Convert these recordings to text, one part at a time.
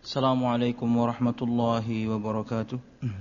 Assalamualaikum warahmatullahi wabarakatuh.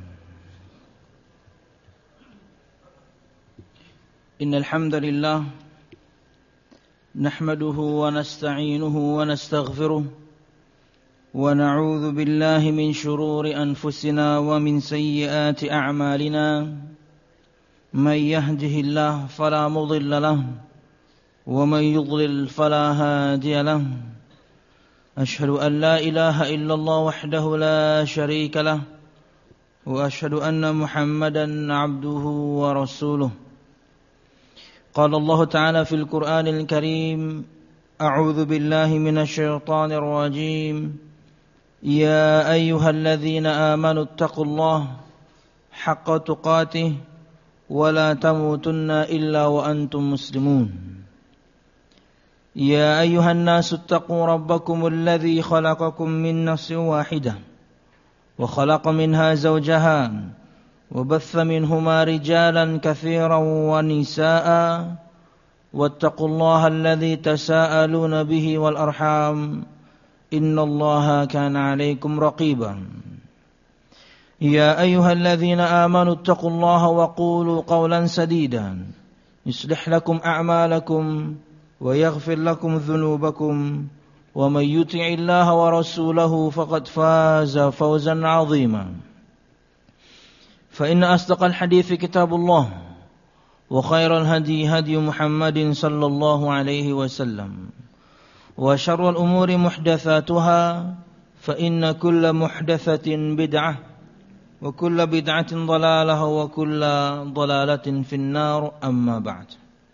Innal hamdalillah nahmaduhu wa nasta'inuhu wa nastaghfiruh wa na'udzu billahi min shururi anfusina wa min sayyiati a'malina. May yahdihillahu fala mudilla lahu wa may yudlil fala hadiya lahu. أشهد أن لا إله إلا الله وحده لا شريك له وأشهد أن محمدا عبده ورسوله. قال الله تعالى في القرآن الكريم أعوذ بالله من الشيطان الرجيم يا أيها الذين آمنوا اتقوا الله حق تقاته ولا تموتن إلا وأنتم مسلمون. يا أيها الناس اتقوا ربكم الذي خلقكم من نفس واحدة وخلق منها زوجها وبث منهما رجالا كثيرا ونساء واتقوا الله الذي تساءلون به والأرحام إن الله كان عليكم رقيبا. يا أيها الذين آمنوا اتقوا الله وقولوا قولا سديدا يصلح لكم أعمالكم ويغفر لكم ذنوبكم ومن يطع الله ورسوله فقد فاز فوزا عظيما. فإن أصدق الحديث كتاب الله وخير الهدي هدي محمد صلى الله عليه وسلم وشر الأمور محدثاتها فإن كل محدثة بدعة وكل بدعة ضلالة وكل ضلالة في النار. أما بعد.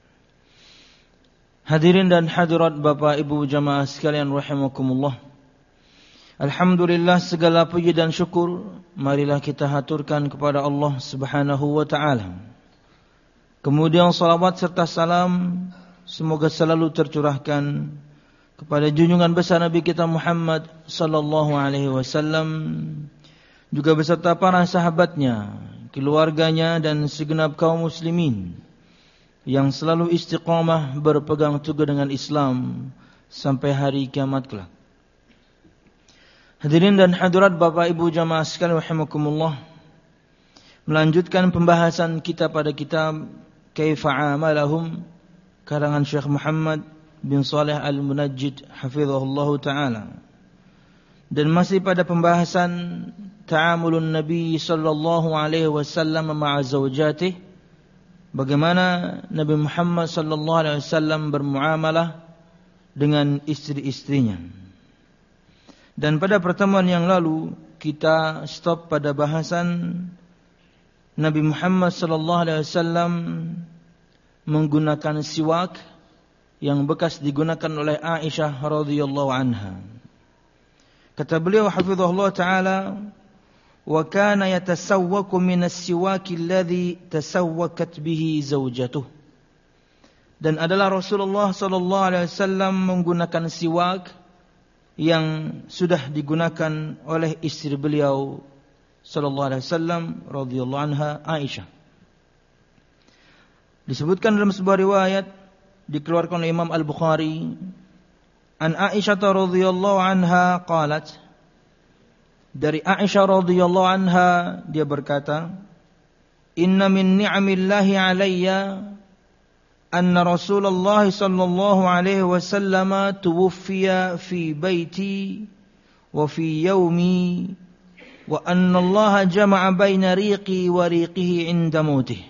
Hadirin dan hadirat Bapak Ibu jamaah sekalian rahimakumullah. Alhamdulillah, segala puji dan syukur marilah kita haturkan kepada Allah Subhanahu wa taala. Kemudian salawat serta salam semoga selalu tercurahkan kepada junjungan besar Nabi kita Muhammad sallallahu alaihi wasallam, juga beserta para sahabatnya, keluarganya dan segenap kaum muslimin yang selalu istiqamah berpegang teguh dengan Islam sampai hari kiamat kelak. Hadirin dan hadirat Bapak Ibu jamaah sekalian rahimakumullah, melanjutkan pembahasan kita pada kitab Kaifa Amalahum karangan Syekh Muhammad bin Shalih Al-Munajjid hafizahullah taala, dan masih pada pembahasan ta'amulun Nabi sallallahu alaihi wasallam ma'a zawjatihi, bagaimana Nabi Muhammad sallallahu alaihi wasallam bermuamalah dengan istri-istrinya. Dan pada pertemuan yang lalu kita stop pada bahasan Nabi Muhammad sallallahu alaihi wasallam menggunakan siwak yang bekas digunakan oleh Aisyah radhiyallahu anha. Kata beliau hafizahullah taala, wa kana yatasawwaku min as-siwaki alladhi tasawwakat bihi zawjatuh. Dan adalah Rasulullah sallallahu alaihi wasallam menggunakan siwak yang sudah digunakan oleh istri beliau sallallahu alaihi wasallam radhiyallahu anha Aisyah. Disebutkan dalam sebuah riwayat dikeluarkan oleh Imam Al-Bukhari an Aisyah radhiyallahu anha qalat, dari Aisyah radhiyallahu anha dia berkata, inna min ni'amillahi alayya anna Rasulullah sallallahu alaihi wasallam tuwfiya fi baiti wa fi yaumi wa anna Allah jama'a baina riqi wa riqihi 'inda mautih.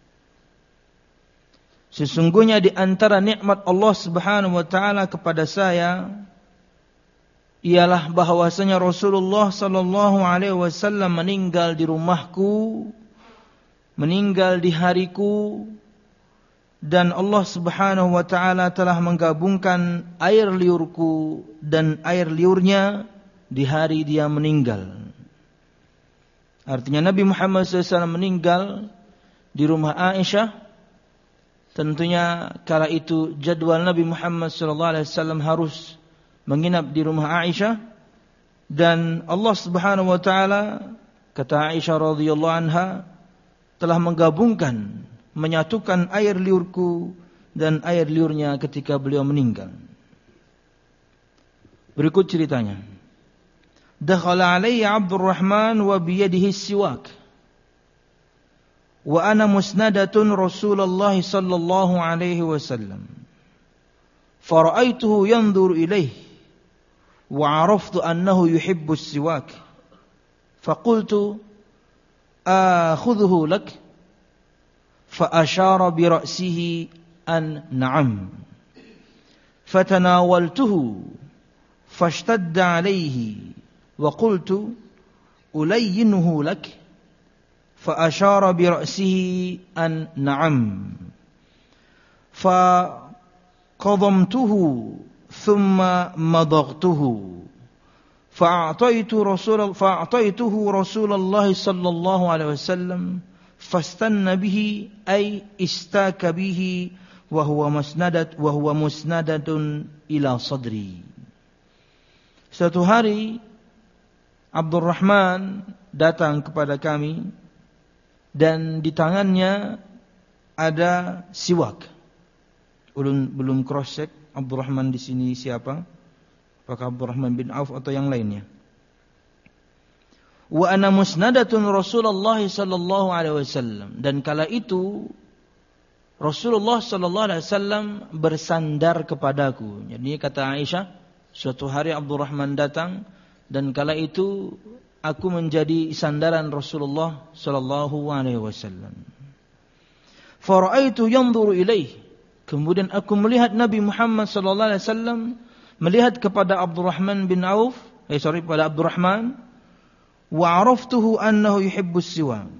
Sesungguhnya di antara nikmat Allah Subhanahu wa taala kepada saya ialah bahwasanya Rasulullah sallallahu alaihi wasallam meninggal di rumahku, meninggal di hariku, dan Allah Subhanahu wa taala telah menggabungkan air liurku dan air liurnya di hari dia meninggal. Artinya Nabi Muhammad SAW meninggal di rumah Aisyah. Tentunya kala itu jadwal Nabi Muhammad SAW harus menginap di rumah Aisyah, dan Allah Subhanahu wa taala, kata Aisyah radhiyallahu anha, telah menggabungkan, menyatukan air liurku dan air liurnya ketika beliau meninggal. Berikut ceritanya. dakhala alayya Abdurrahman wa biyadihi siwak wa ana musnadatun Rasulullah sallallahu alaihi wasallam fara'aituhu yanzuru ilayhi wa 'araftu annahu yuhibbu as-siwak faqultu akhudhuhu lak fa ashara bi ra'sihi an na'am fatanawaltuhu fashtadda alayhi wa qultu ulayyinuhu lak fa ashara bi ra'sihi an na'am fa qadamtuhu thumma madaghtuhu fa'ataytuhu Rasulullah sallallahu alaihi wasallam fastanna bihi ay istaka bihi wa huwa musnadatun ila sadri. Suatu hari Abdurrahman datang kepada kami dan di tangannya ada siwak. Belum cross check Abdurrahman di sini siapa? Apakah Abdurrahman bin Auf atau yang lainnya? Wa ana musnadatun Rasulullah sallallahu alaihi wasallam, dan kala itu Rasulullah sallallahu alaihi wasallam bersandar kepadaku. Jadi kata Aisyah, suatu hari Abdurrahman datang dan kala itu aku menjadi sandaran Rasulullah sallallahu alaihi wasallam. Fara'aitu yanzuru ilaihi, kemudian aku melihat Nabi Muhammad sallallahu alaihi wasallam melihat kepada Abdurrahman bin Auf, pada Abdurrahman, wa 'araftuhu annahu yuhibbus siwak.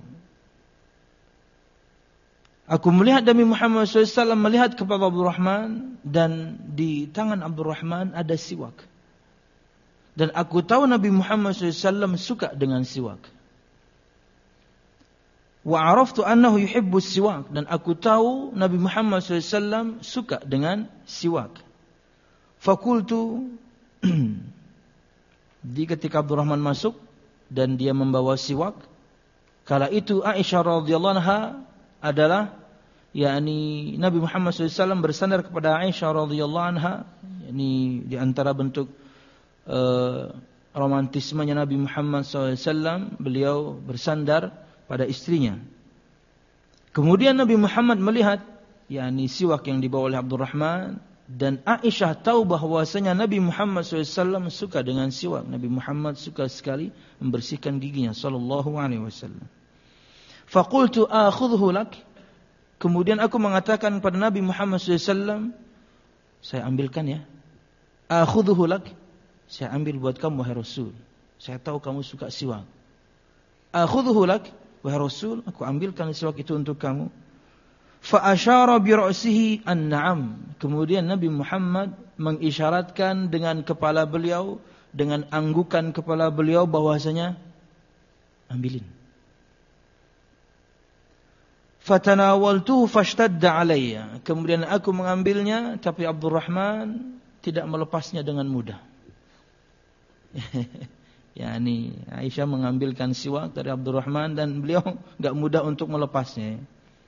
Aku melihat Nabi Muhammad SAW melihat kepada Abdurrahman dan di tangan Abdurrahman ada siwak. Dan aku tahu Nabi Muhammad SAW suka dengan siwak. Wa 'araftu annahu yuhibbus siwak, dan aku tahu Nabi Muhammad SAW suka dengan siwak. Fakultu, di ketika Abdurrahman masuk dan dia membawa siwak, kala itu Aisyah radhiyallahu anha adalah yakni Nabi Muhammad SAW bersandar kepada Aisyah radhiyallahu anha, yakni di antara bentuk romantismenya Nabi Muhammad SAW, beliau bersandar pada istrinya. Kemudian Nabi Muhammad melihat yakni siwak yang dibawa oleh Abdurrahman, dan Aisyah tahu bahwasanya Nabi Muhammad SAW suka dengan siwak. Nabi Muhammad suka sekali membersihkan giginya sallallahu alaihi wasallam. Faqultu akhudhu lak, kemudian aku mengatakan kepada Nabi Muhammad SAW, saya ambilkan ya. Akhudhu lak, saya ambil buat kamu wahai Rasul. Saya tahu kamu suka siwak. Akhudhu lak, wahai Rasul, aku ambilkan siwak itu untuk kamu. Fa asyara bi ra'sihi an-na'am. Kemudian Nabi Muhammad mengisyaratkan dengan kepala beliau, dengan anggukan kepala beliau bahwasanya ambilin. Fatanawaltuhu fashtadda alayya. Kemudian aku mengambilnya, tapi Abdurrahman tidak melepasnya dengan mudah. Yani Aisyah mengambilkan siwak dari Abdurrahman dan beliau enggak mudah untuk melepasnya.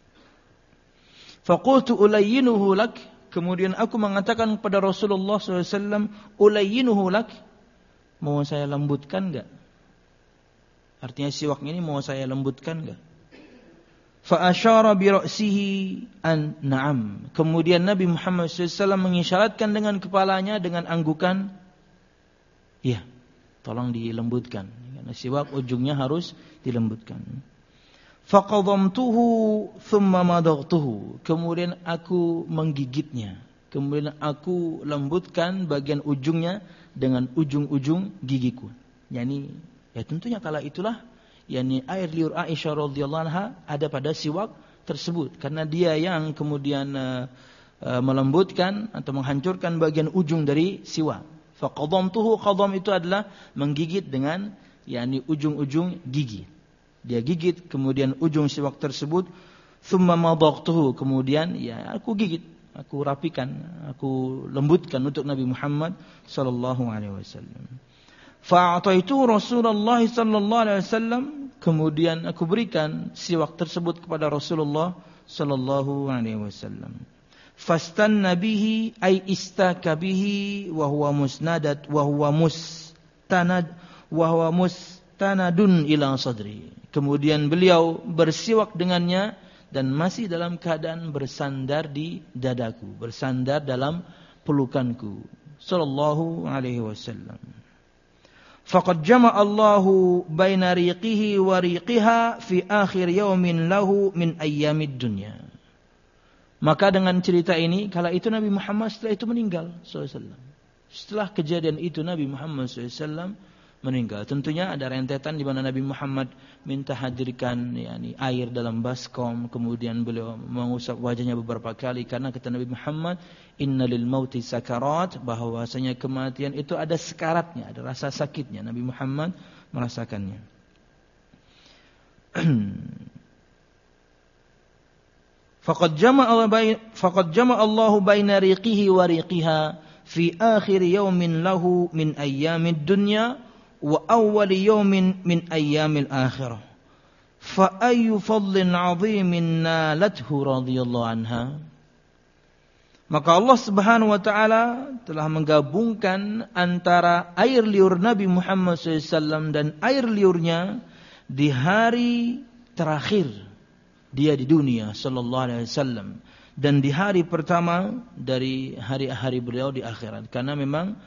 Faqultu ulayyinuhu lak. Kemudian aku mengatakan kepada Rasulullah SAW, ulayyinuhu lak, mau saya lembutkan enggak? Artinya siwak ini mau saya lembutkan enggak? Fa asyara bi ra'sihi an na'am. Kemudian Nabi Muhammad SAW mengisyaratkan dengan kepalanya dengan anggukan, ya, tolong dilembutkan. Karena siwak ujungnya harus dilembutkan. Faqadamtuhu thumma madaghtuhu. Kemudian aku menggigitnya. Kemudian aku lembutkan bagian ujungnya dengan ujung-ujung gigiku. Yani, ya tentunya kala itulah yakni air liur Aisyah radhiyallahu anha ada pada siwak tersebut, karena dia yang kemudian melembutkan atau menghancurkan bagian ujung dari siwak. Faqadamtuhu, qadam itu adalah menggigit dengan yakni ujung-ujung gigi. Dia gigit kemudian ujung siwak tersebut, thumma madaghtuhu, kemudian ya aku gigit, aku rapikan, aku lembutkan untuk Nabi Muhammad sallallahu alaihi wasallam. Fa'ataitu Rasulullah sallallahu alaihi wasallam, kemudian aku berikan siwak tersebut kepada Rasulullah sallallahu alaihi wasallam. Fastanna bihi ay istaka bihi wa huwa musnadat wa huwa mustanad wa huwa mustanadun ila sadri. Kemudian beliau bersiwak dengannya dan masih dalam keadaan bersandar di dadaku, bersandar dalam pelukanku. Sallallahu alaihi wasallam. Faqad jama'a Allahu baina riqihi wa riqiha fi akhir yaumin lahu min ayyamid dunya. Maka dengan cerita ini, kala itu Nabi Muhammad setelah itu meninggal sallallahu alaihi wasallam. Setelah kejadian itu Nabi Muhammad sallallahu alaihi wasallam meninggal. Tentunya ada rentetan di mana Nabi Muhammad minta hadirkan air dalam baskom, kemudian beliau mengusap wajahnya beberapa kali karena kata Nabi Muhammad, innalil mauti sakarat, bahwasanya kematian itu ada sekaratnya, ada rasa sakitnya. Nabi Muhammad merasakannya. Faqad jama'a Allahu baina riqihi wa riqiha fi akhir yawmin lahu min ayyamid dunya wa awwali yawmin min ayyamil akhirah. Fa ayyu fadlin 'azimin nalathu radhiyallahu anha. Maka Allah Subhanahu wa taala telah menggabungkan antara air liur Nabi Muhammad SAW dan air liurnya di hari terakhir dia di dunia sallallahu alaihi wasallam, dan di hari pertama dari hari-hari beliau di akhirat. Karena memang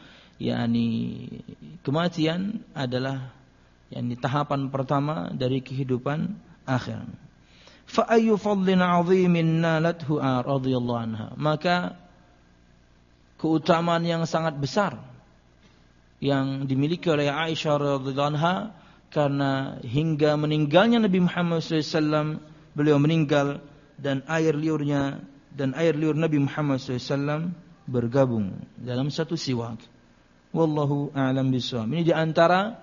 kematian adalah tahapan pertama dari kehidupan akhirat. Fa ayyu fadlin 'azimin nalathu radhiyallahu anha. Maka keutamaan yang sangat besar yang dimiliki oleh Aisyah radhiyallahu anha, karena hingga meninggalnya Nabi Muhammad SAW beliau meninggal dan air liur Nabi Muhammad SAW bergabung dalam satu siwak. Wallahu a'lam bishawab. Ini di antara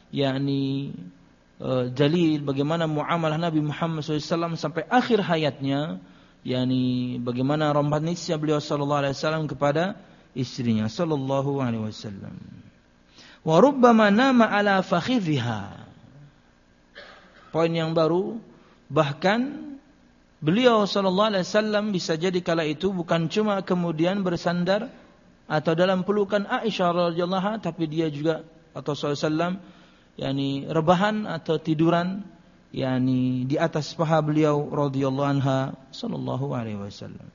dalil bagaimana muamalah Nabi Muhammad SAW sampai akhir hayatnya, bagaimana romantisnya beliau sallallahu alaihi wasallam kepada istrinya sallallahu alaihi wasallam. Wa rubbama nama ala fakhidhiha. Poin yang baru, bahkan beliau sallallahu alaihi wasallam bisa jadi kala itu bukan cuma kemudian bersandar atau dalam pelukan Aisyah radhiyallahu anha, tapi dia juga atau sallallahu alaihi wasallam rebahan atau tiduran di atas paha beliau radhiyallahu anha sallallahu alaihi wasallam.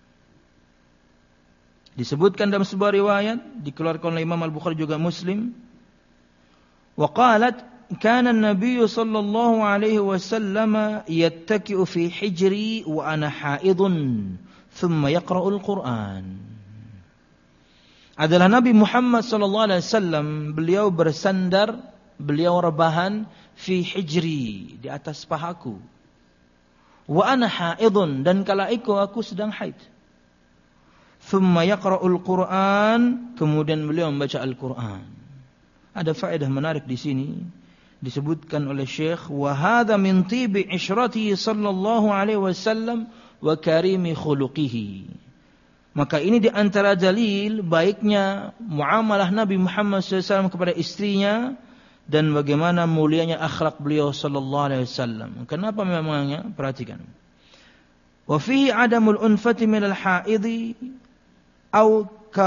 Disebutkan dalam sebuah riwayat dikeluarkan oleh Imam Al-Bukhari juga Muslim, wa qalat kana an-nabiy sallallahu alaihi wasallam yattaki'u fi hijri wa ana haidun thumma yaqra'ul Qur'an. Adalah Nabi Muhammad sallallahu alaihi wasallam, beliau bersandar, beliau rebahan fi hijri, di atas pahaku. Wa ana haidun, dan kala itu aku sedang haid. Thumma yaqra'ul Qur'an, kemudian beliau membaca Al-Qur'an. Ada faedah menarik di sini disebutkan oleh Syekh, wa hadza min tibi ishratihi sallallahu alaihi wasallam wa karimi khuluqihi. Maka ini di antara dalil baiknya muamalah Nabi Muhammad SAW kepada istrinya dan bagaimana mulianya akhlak beliau sallallahu alaihi wasallam. Kenapa memangnya? Perhatikan. Wa fihi adamul unfati minal haidhi aw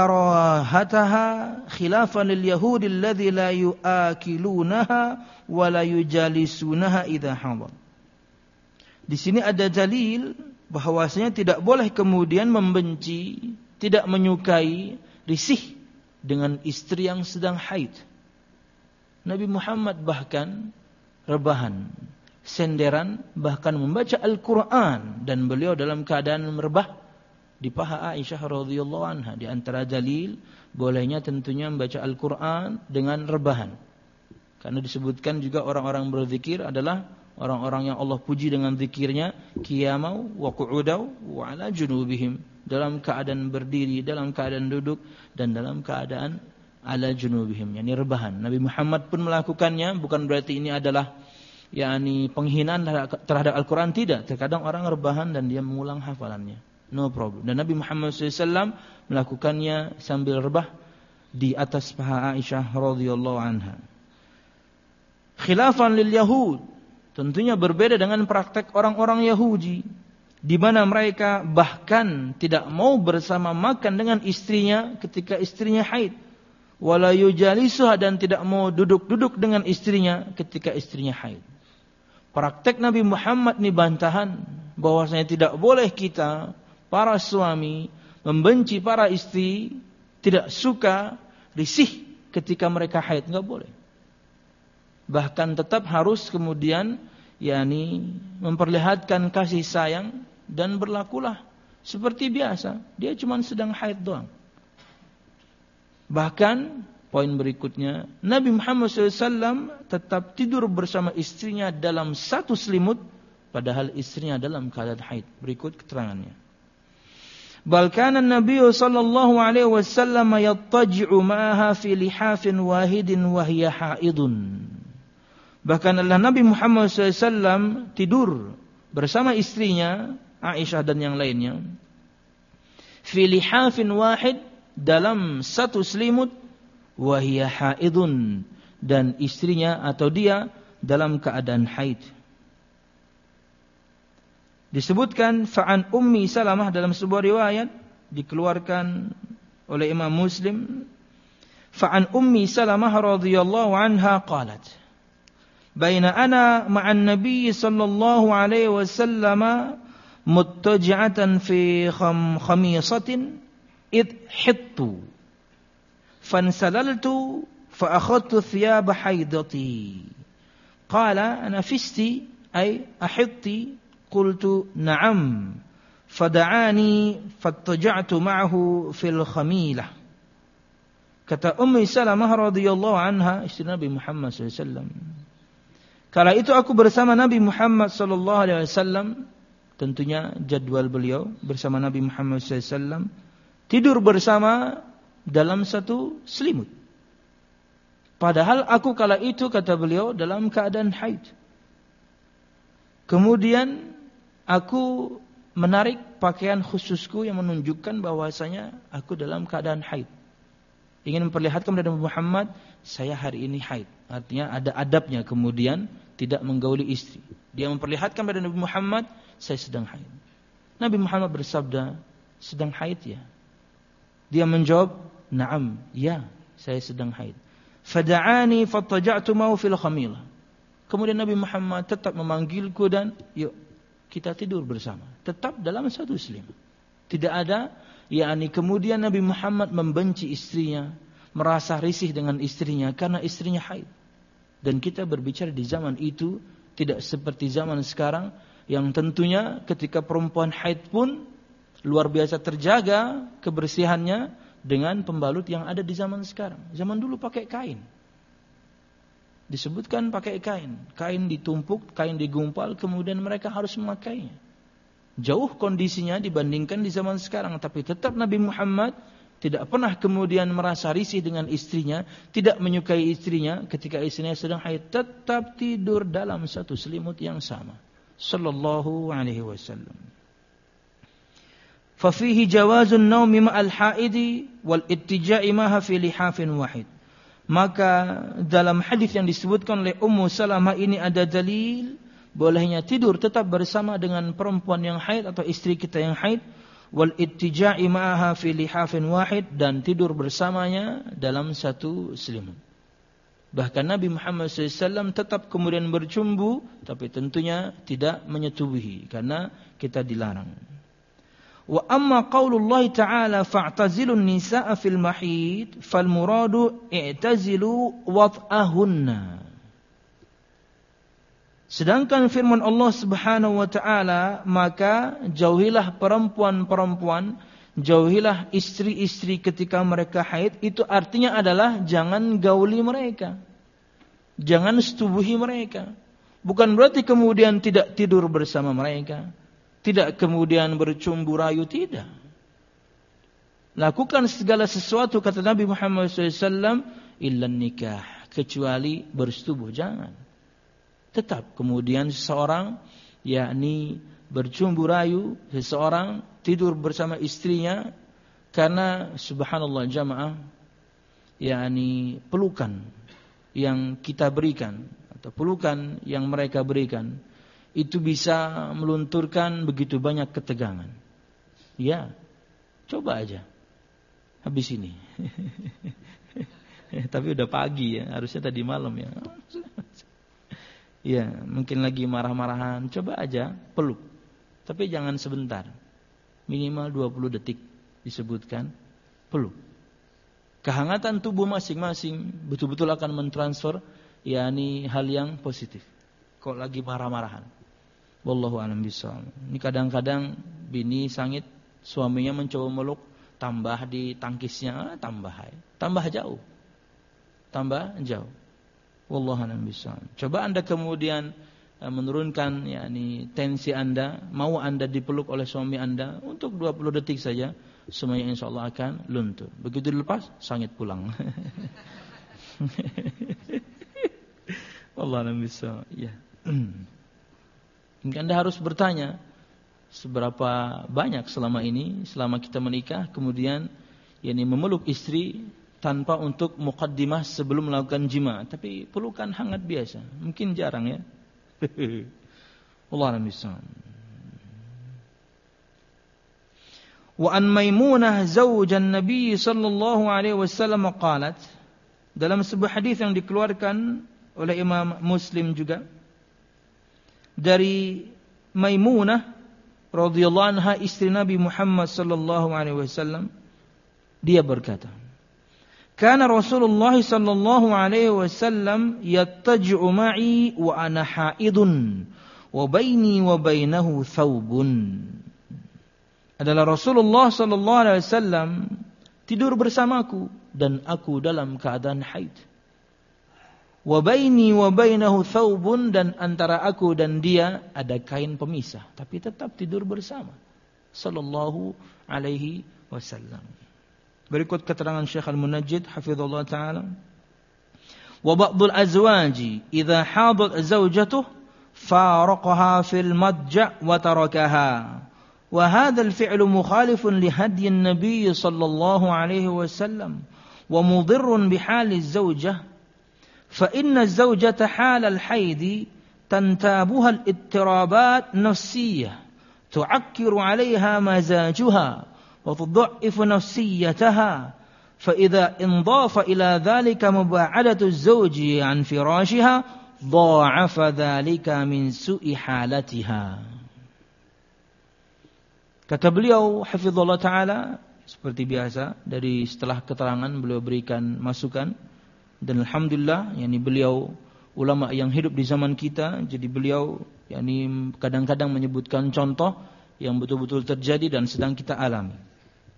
karahataha khilafan lil yahudi alladhi la yuakilunaha wa la yujalisunaha idha hadar. Di sini ada dalil bahwasanya tidak boleh kemudian membenci, tidak menyukai, risih dengan istri yang sedang haid. Nabi Muhammad bahkan rebahan, senderan, bahkan membaca Al-Quran, dan beliau dalam keadaan merebah di paha Aisyah radhiyallahu anha. Di antara dalil bolehnya tentunya membaca Al-Quran dengan rebahan, karena disebutkan juga orang-orang berzikir adalah orang-orang yang Allah puji dengan zikirnya, qiyamau wa qu'udau wa ala junubihim, dalam keadaan berdiri, dalam keadaan duduk, dan dalam keadaan ala junubihim, rebahan. Nabi Muhammad pun melakukannya, bukan berarti ini adalah penghinaan terhadap Al-Quran, tidak. Terkadang orang rebahan dan dia mengulang hafalannya, no problem. Dan Nabi Muhammad SAW melakukannya sambil rebah di atas paha Aisyah radhiyallahu anha. Khilafan lil yahud, tentunya berbeda dengan praktek orang-orang Yahudi, di mana mereka bahkan tidak mau bersama makan dengan istrinya ketika istrinya haid. wala yujalisuha, dan tidak mau duduk-duduk dengan istrinya ketika istrinya haid. Praktek Nabi Muhammad ini bantahan bahwasanya tidak boleh kita para suami membenci para istri, tidak suka, risih ketika mereka haid, enggak boleh. Bahkan tetap harus kemudian memperlihatkan kasih sayang dan berlakulah seperti biasa, dia cuma sedang haid doang. Bahkan poin berikutnya, Nabi Muhammad SAW tetap tidur bersama istrinya dalam satu selimut, padahal istrinya dalam keadaan haid. Berikut keterangannya. Bal kana an-nabiy sallallahu alaihi wasallam yattaji'u ma'aha fi lihafin wahidin wa hiya haidun. Bahkan adalah Nabi Muhammad SAW tidur bersama istrinya Aisyah dan yang lainnya fi lihafin wahid, dalam satu selimut, wahia haidun, dan istrinya atau dia dalam keadaan haid. Disebutkan fa'an Ummi Salamah dalam sebuah riwayat dikeluarkan oleh Imam Muslim, fa'an Ummi Salamah radhiyallahu anha qalat, baina ana ma'an nabiy sallallahu alaihi wasallam muttaji'atan fi khamisatin id hittu fansalaltu fa akhadtu thiyab haidati qala nafisti ay ahidti qultu na'am fada'ani fattaja'tu ma'ahu fil khamilah. Kata Ummi Salamah radhiyallahu anha, istri Nabi Muhammad SAW, kala itu aku bersama Nabi Muhammad sallallahu alaihi wasallam, tentunya jadwal beliau bersama Nabi Muhammad SAW, tidur bersama dalam satu selimut. Padahal aku kala itu, kata beliau, dalam keadaan haid. Kemudian aku menarik pakaian khususku yang menunjukkan bahwasanya aku dalam keadaan haid. Ingin memperlihatkan kepada Nabi Muhammad, saya hari ini haid. Artinya ada adabnya, kemudian tidak menggauli istri. Dia memperlihatkan kepada Nabi Muhammad, saya sedang haid. Nabi Muhammad bersabda, sedang haid ya? Dia menjawab, na'am, ya, saya sedang haid. Fada'ani fattaja'tu ma'u fil khamilah. Kemudian Nabi Muhammad tetap memanggilku dan yuk kita tidur bersama. Tetap dalam satu selimut. Tidak ada, kemudian Nabi Muhammad membenci istrinya, merasa risih dengan istrinya karena istrinya haid. Dan kita berbicara di zaman itu tidak seperti zaman sekarang, yang tentunya ketika perempuan haid pun luar biasa terjaga kebersihannya dengan pembalut yang ada di zaman sekarang. Zaman dulu pakai kain. Disebutkan pakai kain. Kain ditumpuk, kain digumpal, kemudian mereka harus memakainya. Jauh kondisinya dibandingkan di zaman sekarang. Tapi tetap Nabi Muhammad tidak pernah kemudian merasa risih dengan istrinya, tidak menyukai istrinya ketika istrinya sedang haid, tetap tidur dalam satu selimut yang sama. Sallallahu alaihi wasallam. Fafihi jawazun naumi ma'al haidi wal ittija'i maha fi lihafin wahid. Maka dalam hadis yang disebutkan oleh Ummu Salamah ini ada dalil bolehnya tidur tetap bersama dengan perempuan yang haid atau istri kita yang haid, wal ittija'i ma'aha fi lihafin wahid, dan tidur bersamanya dalam satu selimut. Bahkan Nabi Muhammad SAW tetap kemudian bercumbu, tapi tentunya tidak menyetubuhi karena kita dilarang. Wa amma qaulullah ta'ala fa'tazilun nisa'a fil mahid fal muradu i'tazilu wat'ahunna. Sedangkan firman Allah Subhanahu wa taala, maka jauhilah perempuan-perempuan, jauhilah istri-istri ketika mereka haid, itu artinya adalah jangan gauli mereka. Jangan setubuhi mereka. Bukan berarti kemudian tidak tidur bersama mereka, tidak kemudian bercumbu rayu, tidak. Lakukan segala sesuatu, kata Nabi Muhammad SAW, illan nikah, kecuali bersetubuh, jangan. Tetap kemudian seseorang bercumbu rayu, seseorang tidur bersama istrinya, karena subhanallah jamaah, pelukan yang kita berikan atau pelukan yang mereka berikan itu bisa melunturkan begitu banyak ketegangan. Ya, coba aja habis ini. Tapi udah pagi ya, harusnya tadi malam ya. Ya, mungkin lagi marah-marahan, coba aja peluk. Tapi jangan sebentar. Minimal 20 detik disebutkan peluk. Kehangatan tubuh masing-masing betul-betul akan mentransfer yakni hal yang positif. Kok lagi marah-marahan. Wallahu a'lam bishawab. Ini kadang-kadang bini sangit, suaminya mencoba meluk, tambah di tangkisnya, tambah jauh. Wallahu a'lam bishawab. Coba Anda kemudian menurunkan yakni tensi Anda, mau Anda dipeluk oleh suami Anda untuk 20 detik saja, semuanya insyaallah akan luntur. Begitu dilepas, sangit pulang. Wallahu a'lam bishawab. Ya. Anda harus bertanya seberapa banyak selama kita menikah, kemudian yakni memeluk istri tanpa untuk muqaddimah sebelum melakukan jima, tapi pelukan hangat biasa. Mungkin jarang ya. Wallahu a'lam bishawab. Wa an Maimunah zaujan Nabi sallallahu alaihi wasallam qalat, dalam sebuah hadis yang dikeluarkan oleh Imam Muslim juga dari Maimunah radhiyallahu anha, istri Nabi Muhammad sallallahu alaihi wasallam, dia berkata, "Kana Rasulullah sallallahu alaihi wasallam yattaji'u ma'i wa ana haidun wa baini wa bainahu thawbun." Adalah Rasulullah sallallahu alaihi wasallam tidur bersamaku dan aku dalam keadaan haid. Wa baini wa bainahu thawbun, dan antara aku dan dia ada kain pemisah, tapi tetap tidur bersama. Sallallahu alaihi wasallam. Berikut keterangan Syekh Al-Munajjid hafizallahu taala. Wa ba'dul azwaji idza hadat zawjatuhu faraqaha fil madja' wa tarakaha. Wa hadha al-fi'lu mukhalifun li hadyi an-nabiy sallallahu alaihi wasallam wa mudirrun bihali az-zawjah. Fa inna az-zawjata hala al-hayd tantabuha al-ittirabat nafsiyyah tu'akkiru 'alayha mazajuha وتضعف نفسيتها فإذا انضاف إلى ذلك مباعدة الزوج عن فراشها ضاعف ذلك من سوء حالتها. Kata beliau hafizallahu taala, seperti biasa dari setelah keterangan beliau berikan masukan, dan alhamdulillah yakni beliau ulama yang hidup di zaman kita, jadi beliau yakni kadang-kadang menyebutkan contoh yang betul-betul terjadi dan sedang kita alami.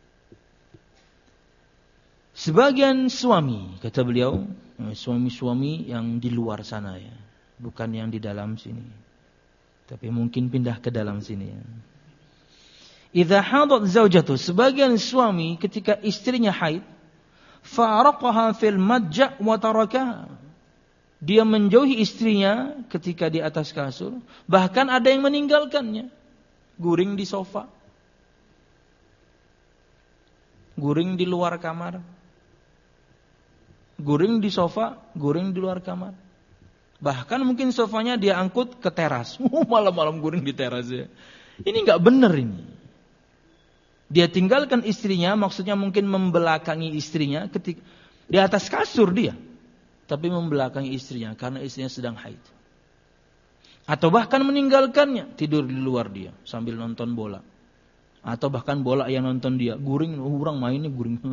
Sebagian suami, kata beliau, suami-suami yang di luar sana ya, bukan yang di dalam sini, tapi mungkin pindah ke dalam sini ya. Idza hadat zaujatu, sebagian suami ketika istrinya haid, faraqaha fil madja' wa tarakaha, dia menjauhi istrinya ketika di atas kasur, bahkan ada yang meninggalkannya, guring di sofa, guring di luar kamar, guring di sofa, guring di luar kamar. Bahkan mungkin sofanya dia angkut ke teras. Malam-malam guring di teras ya. Ini enggak benar ini. Dia tinggalkan istrinya, maksudnya mungkin membelakangi istrinya ketika di atas kasur dia, tapi membelakangi istrinya karena istrinya sedang haid. Atau bahkan meninggalkannya, tidur di luar dia sambil nonton bola. Atau bahkan bola yang nonton dia, guring, orang mainnya guring.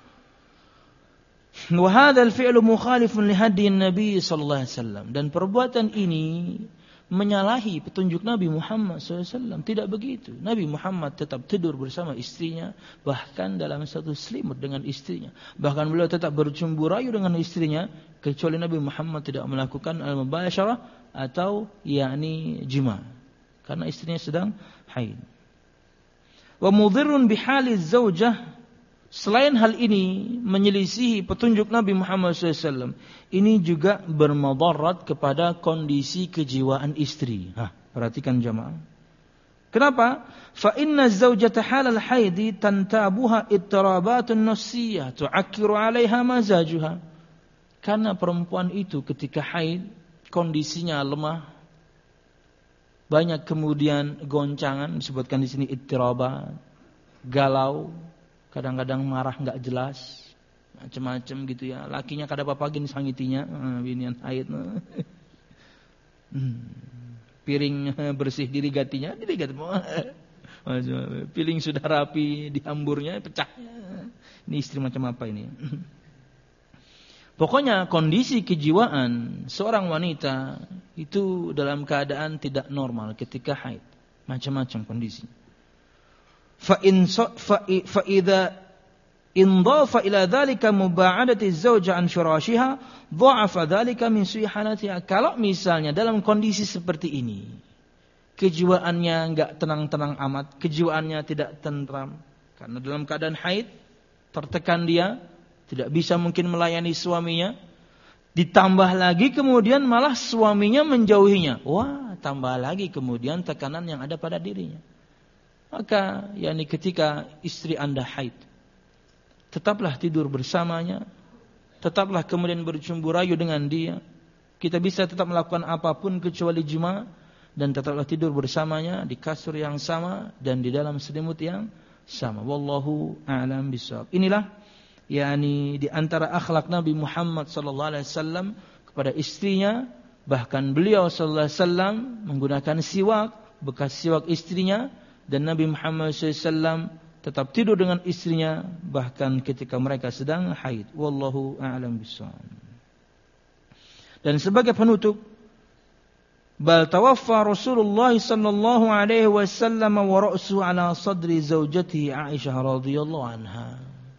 Wa hadzal fi'lu mukhalifun li hadyi Nabi sallallahu alaihi wasallam, dan perbuatan ini menyalahi petunjuk Nabi Muhammad SAW. Tidak begitu. Nabi Muhammad tetap tidur bersama istrinya, bahkan dalam satu selimut dengan istrinya. Bahkan beliau tetap bercumbu rayu dengan istrinya, kecuali Nabi Muhammad tidak melakukan al-mubasyarah atau yakni jima, karena istrinya sedang haid. Wa mudhirrun bihali zaujah, selain hal ini menyelisihi petunjuk Nabi Muhammad SAW, ini juga bermadarat kepada kondisi kejiwaan istri. Perhatikan jamaah. Kenapa? Fa inna zaujata halal haidi tantabuha ittirabatun nafsiyah tu'akkiru 'alaiha mazajuha. Karena perempuan itu ketika haid kondisinya lemah, banyak kemudian goncangan, disebutkan di sini ittirabat, galau, kadang-kadang marah enggak jelas. macam-macam gitu ya. Lakinya kada papagin sangitinya, binian haid. Piring bersih dirigatinya, dirigat mau. Piring sudah rapi, dihamburnya, pecahnya. Ini istri macam apa ini? Pokoknya kondisi kejiwaan seorang wanita itu dalam keadaan tidak normal ketika haid. Macam-macam kondisi. Fa idza indafa ila dzalika muba'adati az-zawja an firashiha, dha'afa dzalika min su'i halatiha. Kalau misalnya dalam kondisi seperti ini, kejiwaannya enggak tenang-tenang amat, kejiwaannya tidak tentram karena dalam keadaan haid, tertekan dia, tidak bisa mungkin melayani suaminya, ditambah lagi kemudian malah suaminya menjauhinya. Wah, tambah lagi kemudian tekanan yang ada pada dirinya. Maka yakni ketika istri Anda haid, tetaplah tidur bersamanya, tetaplah kemudian bercumbu rayu dengan dia. Kita bisa tetap melakukan apapun kecuali jima, dan tetaplah tidur bersamanya di kasur yang sama dan di dalam selimut yang sama. Wallahu a'lam bishawab. Inilah yakni di antara akhlak Nabi Muhammad sallallahu alaihi wasallam kepada istrinya, bahkan beliau sallallahu alaihi wasallam menggunakan siwak, bekas siwak istrinya, dan Nabi Muhammad sallallahu alaihi wasallam tetap tidur dengan istrinya bahkan ketika mereka sedang haid. Wallahu a'lam bishawab. Dan sebagai penutup, bal tawaffa Rasulullah sallallahu alaihi wasallam wa ra'su ala sadri zaujatihi Aisyah radhiyallahu anha.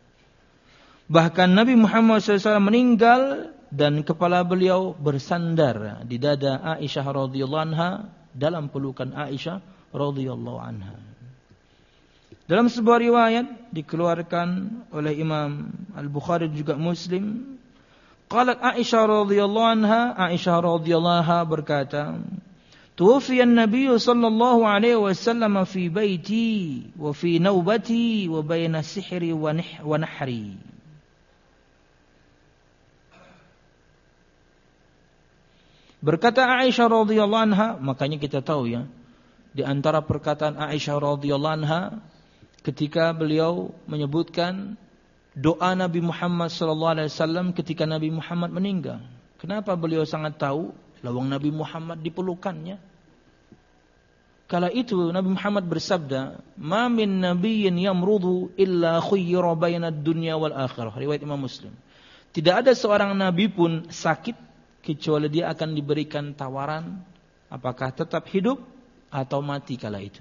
Bahkan Nabi Muhammad SAW meninggal dan kepala beliau bersandar di dada Aisyah radhiyallahu anha, dalam pelukan Aisyah radhiyallahu anha. Dalam sebuah riwayat dikeluarkan oleh Imam Al-Bukhari juga Muslim, qalat Aisyah radhiyallahu anha, Aisyah radhiyallahu anha berkata, tuwfiya an-nabiy sallallahu alaihi wasallam fi baiti wa fi naubati wa baina sihri wa nahri. Berkata Aisyah radhiyallahu anha, makanya kita tahu ya, di antara perkataan Aisyah radhiyallahu anha ketika beliau menyebutkan doa Nabi Muhammad sallallahu alaihi wasallam ketika Nabi Muhammad meninggal. Kenapa beliau sangat tahu? Lawang Nabi Muhammad dipelukannya. Kala itu Nabi Muhammad bersabda, "Ma min nabiyyin yamrudu illa khuyyira baina ad-dunya wal akhirah." Riwayat Imam Muslim. Tidak ada seorang nabi pun sakit kecuali dia akan diberikan tawaran apakah tetap hidup atau mati kala itu.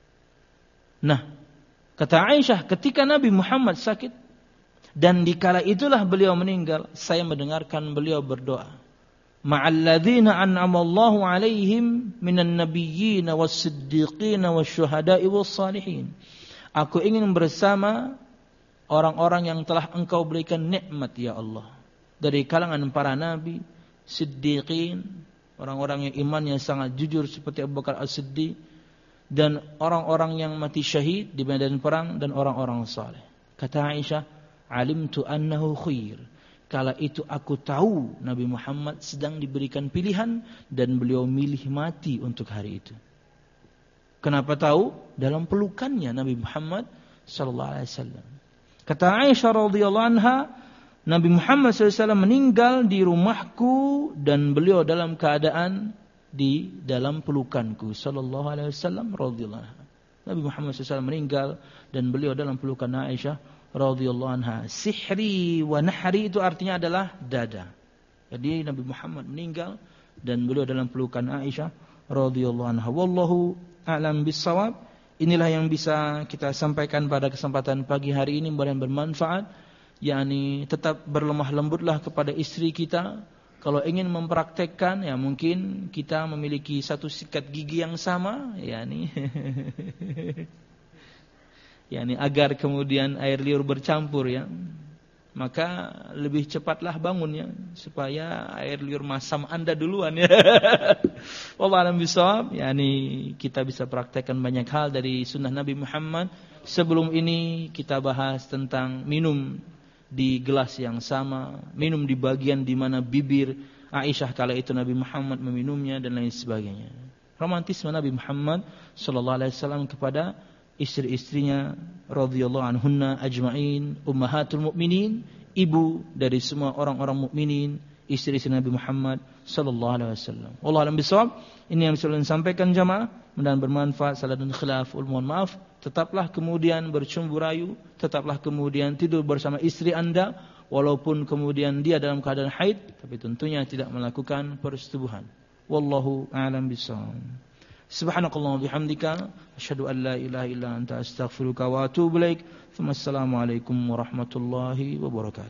Nah, kata Aisyah, ketika Nabi Muhammad sakit dan dikala itulah beliau meninggal, saya mendengarkan beliau berdoa, ma'alladzina an'amallahu alaihim minan nabiyyin was-siddiqin wasyuhada'i was-salihin. Aku ingin bersama orang-orang yang telah Engkau berikan nikmat ya Allah, dari kalangan para nabi, siddiqin, orang-orang yang imannya sangat jujur seperti Abu Bakar As-Siddiq, dan orang-orang yang mati syahid di medan perang, dan orang-orang saleh. Kata Aisyah, alimtu annahu khair. Kala itu aku tahu Nabi Muhammad sedang diberikan pilihan dan beliau milih mati untuk hari itu. Kenapa tahu? Dalam pelukannya Nabi Muhammad sallallahu alaihi wasallam. Kata Aisyah radhiyallahu anha, Nabi Muhammad SAW meninggal di rumahku dan beliau dalam keadaan di dalam pelukanku sallallahu alaihi wasallam radhiyallahu anha. Nabi Muhammad SAW meninggal dan beliau dalam pelukan Aisyah radhiyallahu anha. Sihri wa nahri itu artinya adalah dada. Jadi Nabi Muhammad meninggal dan beliau dalam pelukan Aisyah radhiyallahu anha. Wallahu a'lam bissawab. Inilah yang bisa kita sampaikan pada kesempatan pagi hari ini, mudah-mudahan bermanfaat. yakni tetap berlemah lembutlah kepada istri kita. Kalau ingin mempraktekkan, ya mungkin kita memiliki satu sikat gigi yang sama, yakni agar kemudian air liur bercampur, ya. Maka lebih cepatlah bangunnya supaya air liur masam Anda duluan, ya. Wallahu a'lam bishawab. yakni kita bisa praktekkan banyak hal dari sunnah Nabi Muhammad. Sebelum ini kita bahas tentang minum di gelas yang sama, minum di bagian di mana bibir Aisyah kala itu Nabi Muhammad meminumnya, dan lain sebagainya. Romantisme Nabi Muhammad sallallahu alaihi wasallam kepada istri-istrinya radhiyallahu anhunna ajma'in, ummahatul mukminin, ibu dari semua orang-orang mukminin, istri-istri Nabi Muhammad sallallahu alaihi wasallam. Wallahu a'lam bishawab. Ini yang bisa saya sampaikan jamaah, mudah-mudahan bermanfaat. Salah dan khilaf, mohon maaf. Tetaplah kemudian bercumbu rayu, tetaplah kemudian tidur bersama istri Anda walaupun kemudian dia dalam keadaan haid, tapi tentunya tidak melakukan persetubuhan. Wallahu a'lam bishawab. Subhanakallahumma bihamdika asyhadu an la ilaha illa anta astaghfiruka wa atubu ilaik. Assalamualaikum warahmatullahi wabarakatuh.